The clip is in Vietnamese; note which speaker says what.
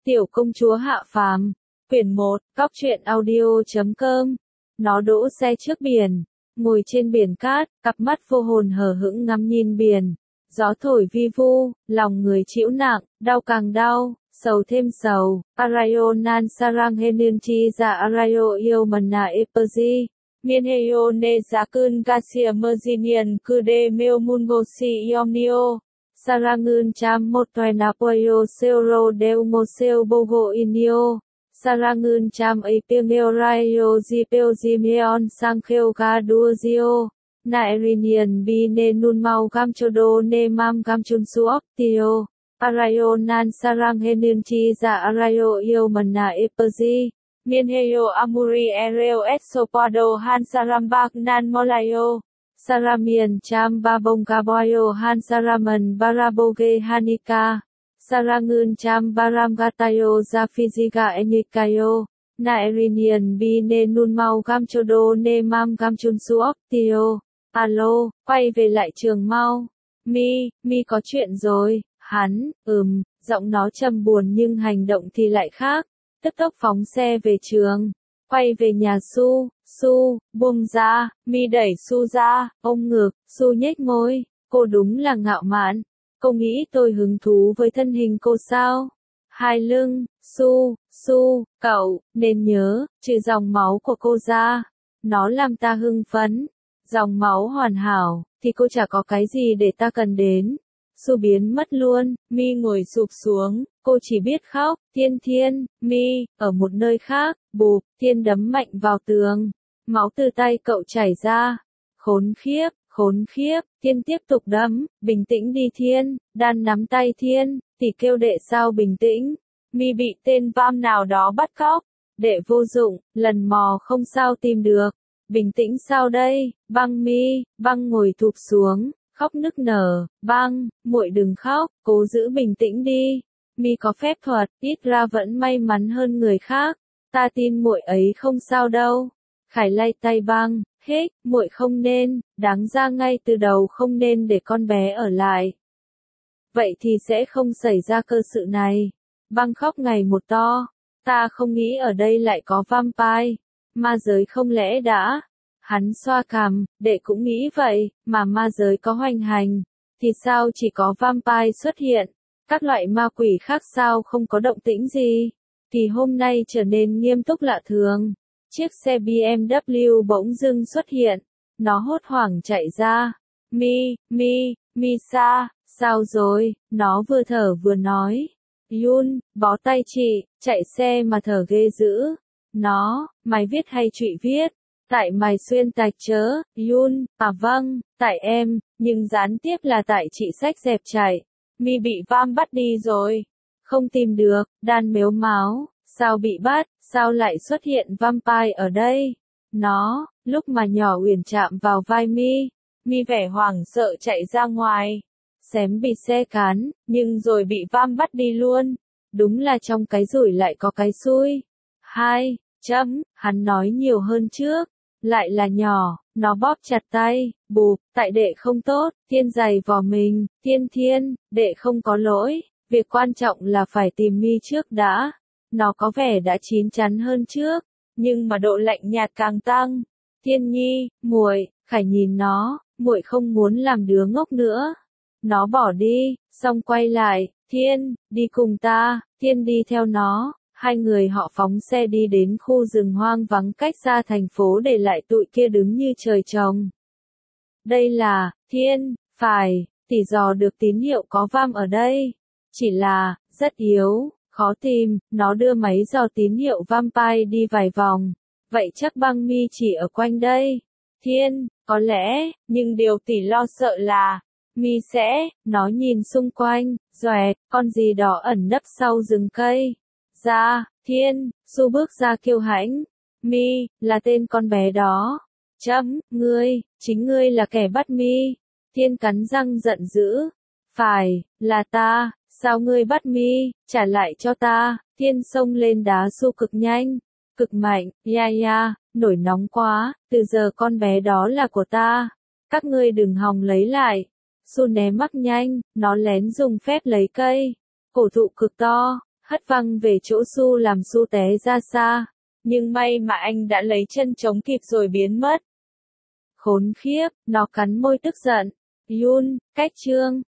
Speaker 1: Tiểu công chúa hạ phàm, quyển 1, góc truyện audio.com. Nó đỗ xe trước biển, ngồi trên biển cát, cặp mắt vô hồn hờ hững ngắm nhìn biển. Gió thổi vi vu, lòng người chịu nặng, đau càng đau, sầu thêm sầu. Arayo nan sarang henin chi ra arayo yêu mana eperzi. Miên heyo ne zakun gasia merzinian kude meo mungosi yomnio. Sarangın cham một toài napoyo seoro del moseo bogo inio. Sarangın cham ấy piemeo rayo zipeo zimeon sang kheo ga duozio. Naerinian bi ne nun mau gam chodo ne mam gam chun su optio. Arayo nan sarang henin chi za arayo yêu mana eperzi. Miên heyo amuri ereo esopado han sarambak nan molayo. Saramian cham babong gaboyo han saraman baraboge hanika. Sarangın cham baramgatayo za fiziga enikayo. Naerinian bi ne nun mau gam chodo ne mam gam chun su optio. Alo, quay về lại trường mau. Mi có chuyện rồi. Hắn, giọng nó trầm buồn nhưng hành động thì lại khác. Tức tốc phóng xe về trường. Quay về nhà Su, buông ra, Mi đẩy Su ra, ôm ngực, Su nhếch môi, cô đúng là ngạo mạn. Cô nghĩ tôi hứng thú với thân hình cô sao? Hai lưng, Su, cậu, nên nhớ, trừ dòng máu của cô ra. Nó làm ta hưng phấn. Dòng máu hoàn hảo, thì cô chả có cái gì để ta cần đến. Su biến mất luôn, Mi ngồi sụp xuống, cô chỉ biết khóc. Thiên, Mi, ở một nơi khác, bụp, Thiên đấm mạnh vào tường. Máu từ tay cậu chảy ra. Khốn khiếp, Thiên tiếp tục đấm. Bình tĩnh đi Thiên, Đan nắm tay Thiên, thì kêu đệ sao bình tĩnh. Mi bị tên vam nào đó bắt cóc. Đệ vô dụng, lần mò không sao tìm được. Bình tĩnh sao đây, Băng ngồi thụp xuống. Khóc nức nở, muội đừng khóc, cố giữ bình tĩnh đi. Mi có phép thuật, ít ra vẫn may mắn hơn người khác. Ta tin muội ấy không sao đâu. Khải lay tay Băng, muội không nên, đáng ra ngay từ đầu không nên để con bé ở lại. Vậy thì sẽ không xảy ra cơ sự này. Băng khóc ngày một to. Ta không nghĩ ở đây lại có vampire. Ma giới không lẽ đã. Hắn xoa cằm, đệ cũng nghĩ vậy, mà ma giới có hoành hành, thì sao chỉ có vampire xuất hiện, các loại ma quỷ khác sao không có động tĩnh gì, thì hôm nay trở nên nghiêm túc lạ thường. Chiếc xe BMW bỗng dưng xuất hiện, nó hốt hoảng chạy ra. Mi sa, sao rồi, nó vừa thở vừa nói. Yun, bó tay chị, chạy xe mà thở ghê dữ. Nó, mày viết hay trụy viết? Tại mày xuyên tạch chớ, Yun, vâng, tại em, nhưng gián tiếp là tại chị xách dẹp chạy. Mi bị vam bắt đi rồi. Không tìm được, Đan mếu máo, sao bị bắt, sao lại xuất hiện vampire ở đây? Nó, lúc mà nhỏ Uyển chạm vào vai Mi vẻ hoảng sợ chạy ra ngoài. Xém bị xe cán, nhưng rồi bị vam bắt đi luôn. Đúng là trong cái rủi lại có cái xui. Hắn nói nhiều hơn trước. Lại là nhỏ, nó bóp chặt tay, bụp, tại đệ không tốt, Thiên giày vò mình, Thiên, đệ không có lỗi, việc quan trọng là phải tìm Mi trước đã. Nó có vẻ đã chín chắn hơn trước, nhưng mà độ lạnh nhạt càng tăng. Thiên nhi, muội, Khải nhìn nó, muội không muốn làm đứa ngốc nữa. Nó bỏ đi, xong quay lại, Thiên, đi cùng ta, Thiên đi theo nó. Hai người họ phóng xe đi đến khu rừng hoang vắng cách xa thành phố để lại tụi kia đứng như trời trồng. Đây là, Thiên, phải, tỉ dò được tín hiệu có vam ở đây. Chỉ là, rất yếu, khó tìm, nó đưa máy dò tín hiệu vampire đi vài vòng. Vậy chắc Băng Mi chỉ ở quanh đây. Thiên, có lẽ, nhưng điều tỉ lo sợ là, Mi sẽ, nó nhìn xung quanh, doẹt, con gì đó ẩn nấp sau rừng cây. Ra, Thiên, Su bước ra kiêu hãnh. Mi, là tên con bé đó. Chính ngươi là kẻ bắt Mi. Thiên cắn răng giận dữ. Phải, là ta, sao ngươi bắt Mi, trả lại cho ta. Thiên xông lên đá Su cực nhanh, cực mạnh, nổi nóng quá, từ giờ con bé đó là của ta. Các ngươi đừng hòng lấy lại. Su né mắc nhanh, nó lén dùng phép lấy cây. Cổ thụ cực to. hất văng về chỗ Su làm Su té ra xa. Nhưng may mà anh đã lấy chân chống kịp rồi biến mất. Khốn khiếp, nó cắn môi tức giận. Yun, cách Trương.